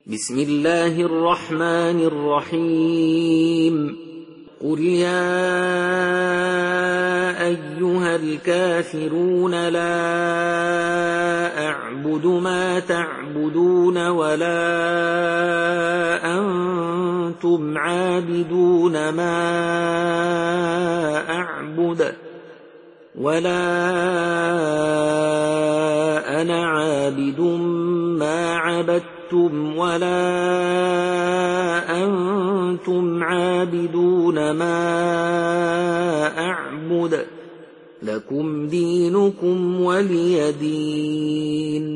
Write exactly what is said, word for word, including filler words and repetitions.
بسم الله الرحمن الرحيم قل يا أيها الكافرون لا أعبد ما تعبدون ولا أنتم عابدون ما أعبد ولا أنا عابد ما عبدتم ولا أنتم عابدون ما أعبد لكم دينكم ولي دين.